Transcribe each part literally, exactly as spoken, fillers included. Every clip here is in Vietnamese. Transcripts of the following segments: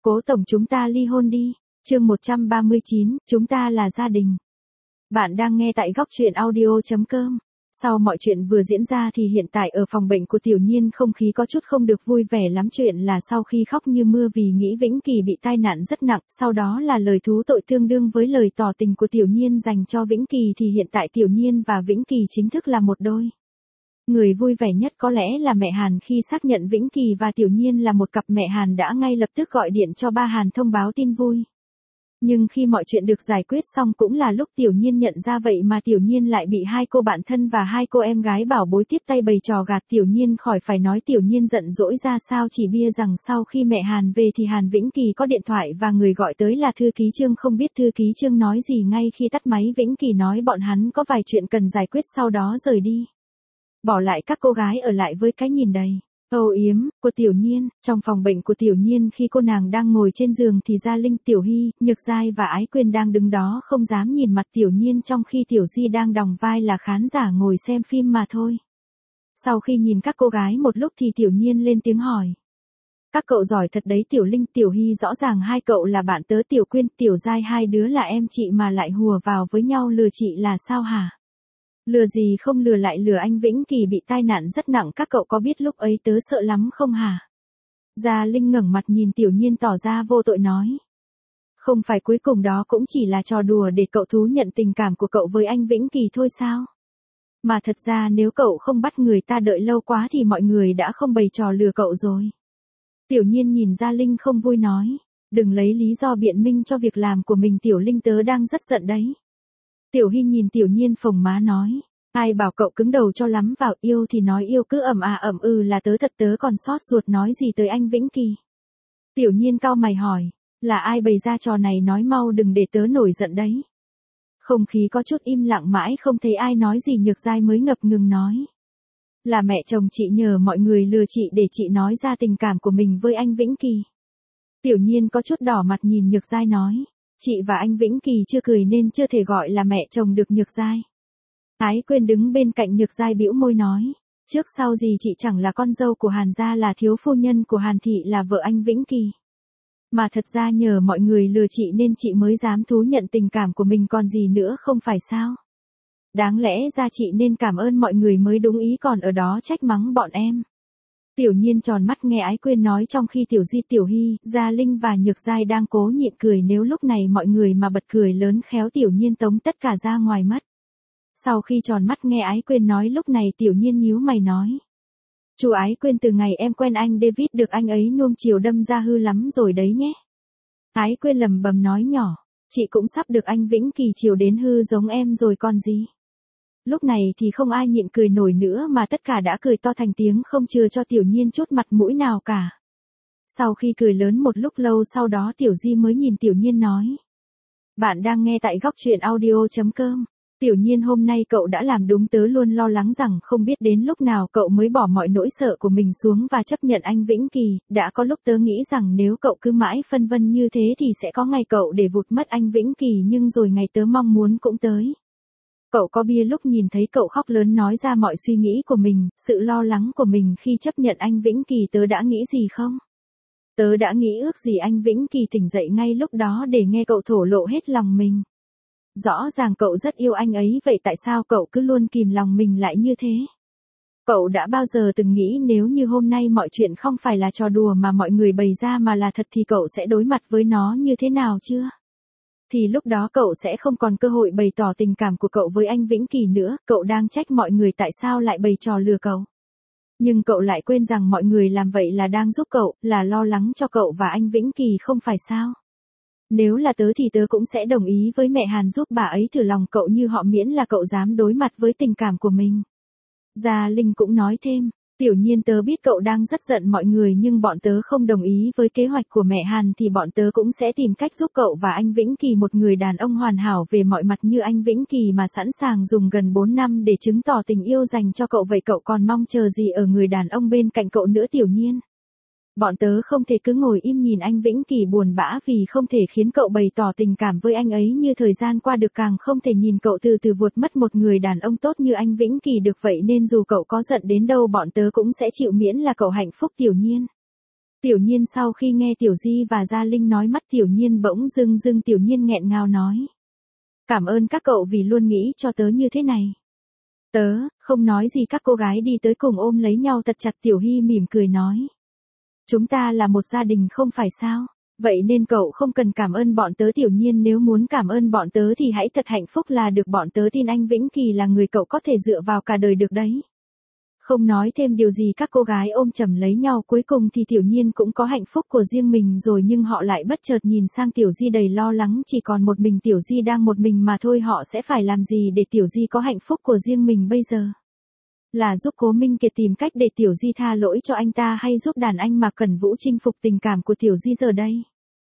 Cố tổng chúng ta ly hôn đi. Chương một trăm ba mươi chín, chúng ta là gia đình. Bạn đang nghe tại góc truyện audio chấm com. Sau mọi chuyện vừa diễn ra thì hiện tại ở phòng bệnh của Tiểu Nhiên không khí có chút không được vui vẻ lắm. Chuyện là sau khi khóc như mưa vì nghĩ Vĩnh Kỳ bị tai nạn rất nặng, sau đó là lời thú tội tương đương với lời tỏ tình của Tiểu Nhiên dành cho Vĩnh Kỳ thì hiện tại Tiểu Nhiên và Vĩnh Kỳ chính thức là một đôi. Người vui vẻ nhất có lẽ là mẹ Hàn khi xác nhận Vĩnh Kỳ và Tiểu Nhiên là một cặp, mẹ Hàn đã ngay lập tức gọi điện cho ba Hàn thông báo tin vui. Nhưng khi mọi chuyện được giải quyết xong cũng là lúc Tiểu Nhiên nhận ra vậy mà Tiểu Nhiên lại bị hai cô bạn thân và hai cô em gái bảo bối tiếp tay bày trò gạt Tiểu Nhiên. Khỏi phải nói Tiểu Nhiên giận dỗi ra sao, chỉ bia rằng sau khi mẹ Hàn về thì Hàn Vĩnh Kỳ có điện thoại và người gọi tới là thư ký Trương. Không biết thư ký Trương nói gì, ngay khi tắt máy Vĩnh Kỳ nói bọn hắn có vài chuyện cần giải quyết sau đó rời đi. Bỏ lại các cô gái ở lại với cái nhìn đầy âu yếm của Tiểu Nhiên. Trong phòng bệnh của Tiểu Nhiên khi cô nàng đang ngồi trên giường thì Gia Linh, Tiểu Hy, Nhược Giai và Ái Quyên đang đứng đó không dám nhìn mặt Tiểu Nhiên, trong khi Tiểu Di đang đóng vai là khán giả ngồi xem phim mà thôi. Sau khi nhìn các cô gái một lúc thì Tiểu Nhiên lên tiếng hỏi. Các cậu giỏi thật đấy Tiểu Linh, Tiểu Hy, rõ ràng hai cậu là bạn tớ. Tiểu Quyên, Tiểu Giai, hai đứa là em chị mà lại hùa vào với nhau lừa chị là sao hả? Lừa gì không lừa, lại lừa anh Vĩnh Kỳ bị tai nạn rất nặng, các cậu có biết lúc ấy tớ sợ lắm không hả? Gia Linh ngẩng mặt nhìn Tiểu Nhiên tỏ ra vô tội nói. Không phải cuối cùng đó cũng chỉ là trò đùa để cậu thú nhận tình cảm của cậu với anh Vĩnh Kỳ thôi sao? Mà thật ra nếu cậu không bắt người ta đợi lâu quá thì mọi người đã không bày trò lừa cậu rồi. Tiểu Nhiên nhìn Gia Linh không vui nói. Đừng lấy lý do biện minh cho việc làm của mình Tiểu Linh, tớ đang rất giận đấy. Tiểu Hy nhìn Tiểu Nhiên phồng má nói. Ai bảo cậu cứng đầu cho lắm vào, yêu thì nói yêu cứ ầm à ầm ừ là tớ thật, tớ còn xót ruột nói gì tới anh Vĩnh Kỳ. Tiểu Nhiên cau mày hỏi. Là ai bày ra trò này, nói mau đừng để tớ nổi giận đấy. Không khí có chút im lặng mãi không thấy ai nói gì, Nhược Giai mới ngập ngừng nói. Là mẹ chồng chị nhờ mọi người lừa chị để chị nói ra tình cảm của mình với anh Vĩnh Kỳ. Tiểu Nhiên có chút đỏ mặt nhìn Nhược Giai nói. Chị và anh Vĩnh Kỳ chưa cười nên chưa thể gọi là mẹ chồng được Nhược Giai. Ái Quyên đứng bên cạnh Nhược Giai bĩu môi nói. Trước sau gì chị chẳng là con dâu của Hàn gia, là thiếu phu nhân của Hàn thị, là vợ anh Vĩnh Kỳ. Mà thật ra nhờ mọi người lừa chị nên chị mới dám thú nhận tình cảm của mình còn gì nữa, không phải sao? Đáng lẽ ra chị nên cảm ơn mọi người mới đúng, ý còn ở đó trách mắng bọn em. Tiểu Nhiên tròn mắt nghe Ái Quyên nói, trong khi Tiểu Di, Tiểu Hy, Gia Linh và Nhược Giai đang cố nhịn cười. Nếu lúc này mọi người mà bật cười lớn khéo Tiểu Nhiên tống tất cả ra ngoài mất. Sau khi tròn mắt nghe Ái Quyên nói, lúc này Tiểu Nhiên nhíu mày nói. Chú Ái Quyên, từ ngày em quen anh David được anh ấy nuông chiều đâm ra hư lắm rồi đấy nhé. Ái Quyên lầm bầm nói nhỏ. Chị cũng sắp được anh Vĩnh Kỳ chiều đến hư giống em rồi còn gì. Lúc này thì không ai nhịn cười nổi nữa mà tất cả đã cười to thành tiếng, không chừa cho Tiểu Nhiên chút mặt mũi nào cả. Sau khi cười lớn một lúc lâu sau đó Tiểu Di mới nhìn Tiểu Nhiên nói. Bạn đang nghe tại góc truyện audio chấm com. Tiểu Nhiên, hôm nay cậu đã làm đúng, tớ luôn lo lắng rằng không biết đến lúc nào cậu mới bỏ mọi nỗi sợ của mình xuống và chấp nhận anh Vĩnh Kỳ. Đã có lúc tớ nghĩ rằng nếu cậu cứ mãi phân vân như thế thì sẽ có ngày cậu để vụt mất anh Vĩnh Kỳ, nhưng rồi ngày tớ mong muốn cũng tới. Cậu có bia lúc nhìn thấy cậu khóc lớn nói ra mọi suy nghĩ của mình, sự lo lắng của mình khi chấp nhận anh Vĩnh Kỳ, tớ đã nghĩ gì không? Tớ đã nghĩ ước gì anh Vĩnh Kỳ tỉnh dậy ngay lúc đó để nghe cậu thổ lộ hết lòng mình. Rõ ràng cậu rất yêu anh ấy, vậy tại sao cậu cứ luôn kìm lòng mình lại như thế? Cậu đã bao giờ từng nghĩ nếu như hôm nay mọi chuyện không phải là trò đùa mà mọi người bày ra mà là thật thì cậu sẽ đối mặt với nó như thế nào chưa? Thì lúc đó cậu sẽ không còn cơ hội bày tỏ tình cảm của cậu với anh Vĩnh Kỳ nữa. Cậu đang trách mọi người tại sao lại bày trò lừa cậu. Nhưng cậu lại quên rằng mọi người làm vậy là đang giúp cậu, là lo lắng cho cậu và anh Vĩnh Kỳ, không phải sao? Nếu là tớ thì tớ cũng sẽ đồng ý với mẹ Hàn giúp bà ấy thử lòng cậu như họ, miễn là cậu dám đối mặt với tình cảm của mình. Gia Linh cũng nói thêm. Tiểu Nhiên, tớ biết cậu đang rất giận mọi người nhưng bọn tớ không đồng ý với kế hoạch của mẹ Hàn thì bọn tớ cũng sẽ tìm cách giúp cậu và anh Vĩnh Kỳ, một người đàn ông hoàn hảo về mọi mặt như anh Vĩnh Kỳ mà sẵn sàng dùng gần bốn năm để chứng tỏ tình yêu dành cho cậu, vậy cậu còn mong chờ gì ở người đàn ông bên cạnh cậu nữa Tiểu Nhiên? Bọn tớ không thể cứ ngồi im nhìn anh Vĩnh Kỳ buồn bã vì không thể khiến cậu bày tỏ tình cảm với anh ấy như thời gian qua được, càng không thể nhìn cậu từ từ vụt mất một người đàn ông tốt như anh Vĩnh Kỳ được, vậy nên dù cậu có giận đến đâu bọn tớ cũng sẽ chịu miễn là cậu hạnh phúc Tiểu Nhiên. Tiểu Nhiên sau khi nghe Tiểu Di và Gia Linh nói mắt Tiểu Nhiên bỗng dưng dưng Tiểu Nhiên nghẹn ngào nói. Cảm ơn các cậu vì luôn nghĩ cho tớ như thế này. Tớ, không nói gì các cô gái đi tới cùng ôm lấy nhau thật chặt Tiểu Hy mỉm cười nói. Chúng ta là một gia đình không phải sao, vậy nên cậu không cần cảm ơn bọn tớ. Tiểu Nhiên nếu muốn cảm ơn bọn tớ thì hãy thật hạnh phúc là được, bọn tớ tin anh Vĩnh Kỳ là người cậu có thể dựa vào cả đời được đấy. Không nói thêm điều gì các cô gái ôm chầm lấy nhau, cuối cùng thì Tiểu Nhiên cũng có hạnh phúc của riêng mình rồi, nhưng họ lại bất chợt nhìn sang Tiểu Di đầy lo lắng, chỉ còn một mình Tiểu Di đang một mình mà thôi, họ sẽ phải làm gì để Tiểu Di có hạnh phúc của riêng mình bây giờ? Là giúp Cố Minh Kiệt tìm cách để Tiểu Di tha lỗi cho anh ta, hay giúp đàn anh Mạc Cẩn Vũ chinh phục tình cảm của Tiểu Di giờ đây?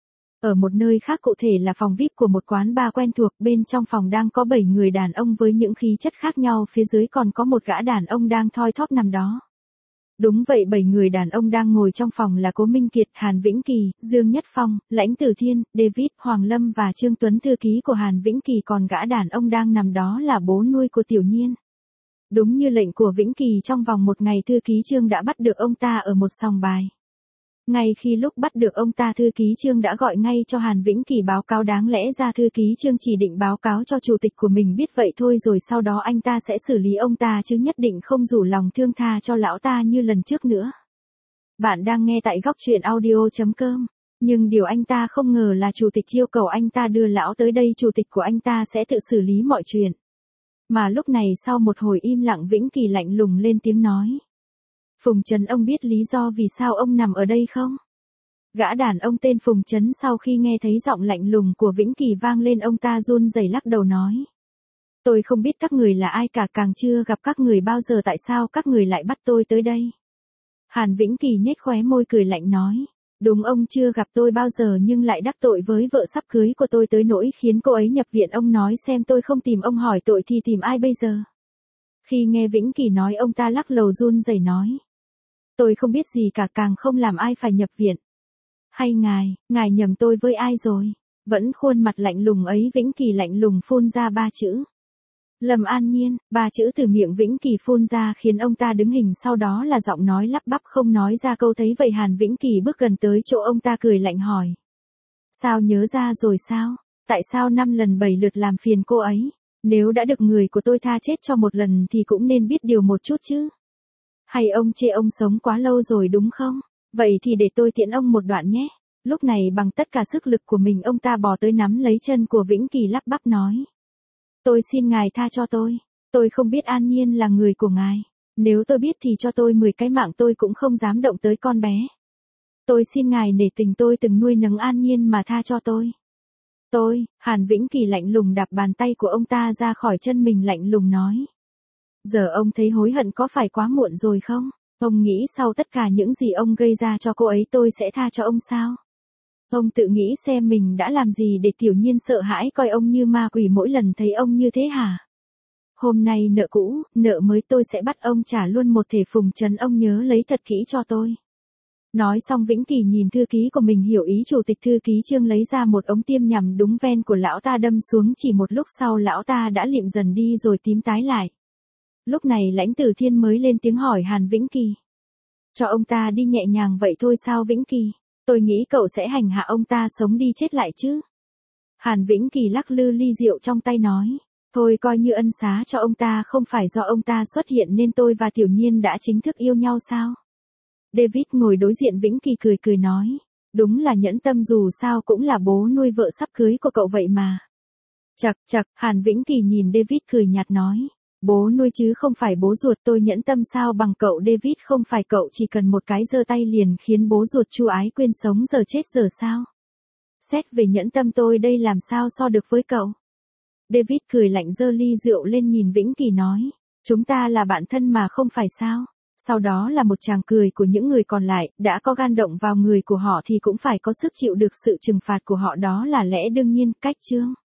Ở một nơi khác, cụ thể là phòng vi ai pi của một quán bar quen thuộc, bên trong phòng đang có bảy người đàn ông với những khí chất khác nhau, phía dưới còn có một gã đàn ông đang thoi thóp nằm đó. Đúng vậy, bảy người đàn ông đang ngồi trong phòng là Cố Minh Kiệt, Hàn Vĩnh Kỳ, Dương Nhất Phong, Lãnh Tử Thiên, David, Hoàng Lâm và Trương Tuấn, thư ký của Hàn Vĩnh Kỳ, còn gã đàn ông đang nằm đó là bố nuôi của Tiểu Nhiên. Đúng như lệnh của Vĩnh Kỳ, trong vòng một ngày thư ký Trương đã bắt được ông ta ở một sòng bài. Ngay khi lúc bắt được ông ta, thư ký Trương đã gọi ngay cho Hàn Vĩnh Kỳ báo cáo, đáng lẽ ra thư ký Trương chỉ định báo cáo cho chủ tịch của mình biết vậy thôi, rồi sau đó anh ta sẽ xử lý ông ta, chứ nhất định không rủ lòng thương tha cho lão ta như lần trước nữa. Bạn đang nghe tại góc truyện audio chấm com. Nhưng điều anh ta không ngờ là chủ tịch yêu cầu anh ta đưa lão tới đây, chủ tịch của anh ta sẽ tự xử lý mọi chuyện. Mà lúc này sau một hồi im lặng, Vĩnh Kỳ lạnh lùng lên tiếng nói. Phùng Trấn, ông biết lý do vì sao ông nằm ở đây không? Gã đàn ông tên Phùng Trấn sau khi nghe thấy giọng lạnh lùng của Vĩnh Kỳ vang lên, ông ta run rẩy lắc đầu nói. Tôi không biết các người là ai cả, càng chưa gặp các người bao giờ, tại sao các người lại bắt tôi tới đây? Hàn Vĩnh Kỳ nhếch khóe môi cười lạnh nói. Đúng, ông chưa gặp tôi bao giờ nhưng lại đắc tội với vợ sắp cưới của tôi tới nỗi khiến cô ấy nhập viện. Ông nói xem, tôi không tìm ông hỏi tội thì tìm ai bây giờ? Khi nghe Vĩnh Kỳ nói, ông ta lắc đầu run rẩy nói. Tôi không biết gì cả, càng không làm ai phải nhập viện. Hay ngài, ngài nhầm tôi với ai rồi? Vẫn khuôn mặt lạnh lùng ấy, Vĩnh Kỳ lạnh lùng phun ra ba chữ. Lâm An Nhiên. Ba chữ từ miệng Vĩnh Kỳ phun ra khiến ông ta đứng hình, sau đó là giọng nói lắp bắp không nói ra câu. Thấy vậy Hàn Vĩnh Kỳ bước gần tới chỗ ông ta cười lạnh hỏi. Sao, nhớ ra rồi sao? Tại sao năm lần bảy lượt làm phiền cô ấy? Nếu đã được người của tôi tha chết cho một lần thì cũng nên biết điều một chút chứ. Hay ông chê ông sống quá lâu rồi đúng không? Vậy thì để tôi tiễn ông một đoạn nhé. Lúc này bằng tất cả sức lực của mình, ông ta bò tới nắm lấy chân của Vĩnh Kỳ lắp bắp nói. Tôi xin ngài tha cho tôi. Tôi không biết An Nhiên là người của ngài. Nếu tôi biết thì cho tôi mười cái mạng tôi cũng không dám động tới con bé. Tôi xin ngài nể tình tôi từng nuôi nấng An Nhiên mà tha cho tôi. Tôi, Hàn Vĩnh Kỳ lạnh lùng đạp bàn tay của ông ta ra khỏi chân mình, lạnh lùng nói. Giờ ông thấy hối hận có phải quá muộn rồi không? Ông nghĩ sau tất cả những gì ông gây ra cho cô ấy tôi sẽ tha cho ông sao? Ông tự nghĩ xem mình đã làm gì để Tiểu Nhiên sợ hãi coi ông như ma quỷ mỗi lần thấy ông như thế hả? Hôm nay nợ cũ, nợ mới tôi sẽ bắt ông trả luôn một thể. Phùng Trấn, ông nhớ lấy thật kỹ cho tôi. Nói xong Vĩnh Kỳ nhìn thư ký của mình hiểu ý chủ tịch. Thư ký Trương lấy ra một ống tiêm nhằm đúng ven của lão ta đâm xuống, chỉ một lúc sau lão ta đã lịm dần đi rồi tím tái lại. Lúc này Lãnh Tử Thiên mới lên tiếng hỏi Hàn Vĩnh Kỳ. Cho ông ta đi nhẹ nhàng vậy thôi sao Vĩnh Kỳ? Tôi nghĩ cậu sẽ hành hạ ông ta sống đi chết lại chứ. Hàn Vĩnh Kỳ lắc lư ly rượu trong tay nói. Thôi coi như ân xá cho ông ta, không phải do ông ta xuất hiện nên tôi và Tiểu Nhiên đã chính thức yêu nhau sao? David ngồi đối diện Vĩnh Kỳ cười cười nói. Đúng là nhẫn tâm, dù sao cũng là bố nuôi vợ sắp cưới của cậu vậy mà. Chậc chậc, Hàn Vĩnh Kỳ nhìn David cười nhạt nói. Bố nuôi chứ không phải bố ruột, tôi nhẫn tâm sao bằng cậu David, không phải cậu chỉ cần một cái giơ tay liền khiến bố ruột Chu Ái Quyên sống giờ chết giờ sao? Xét về nhẫn tâm tôi đây làm sao so được với cậu? David cười lạnh giơ ly rượu lên nhìn Vĩnh Kỳ nói. Chúng ta là bạn thân mà không phải sao? Sau đó là một tràng cười của những người còn lại, đã có gan động vào người của họ thì cũng phải có sức chịu được sự trừng phạt của họ, đó là lẽ đương nhiên. Cách chương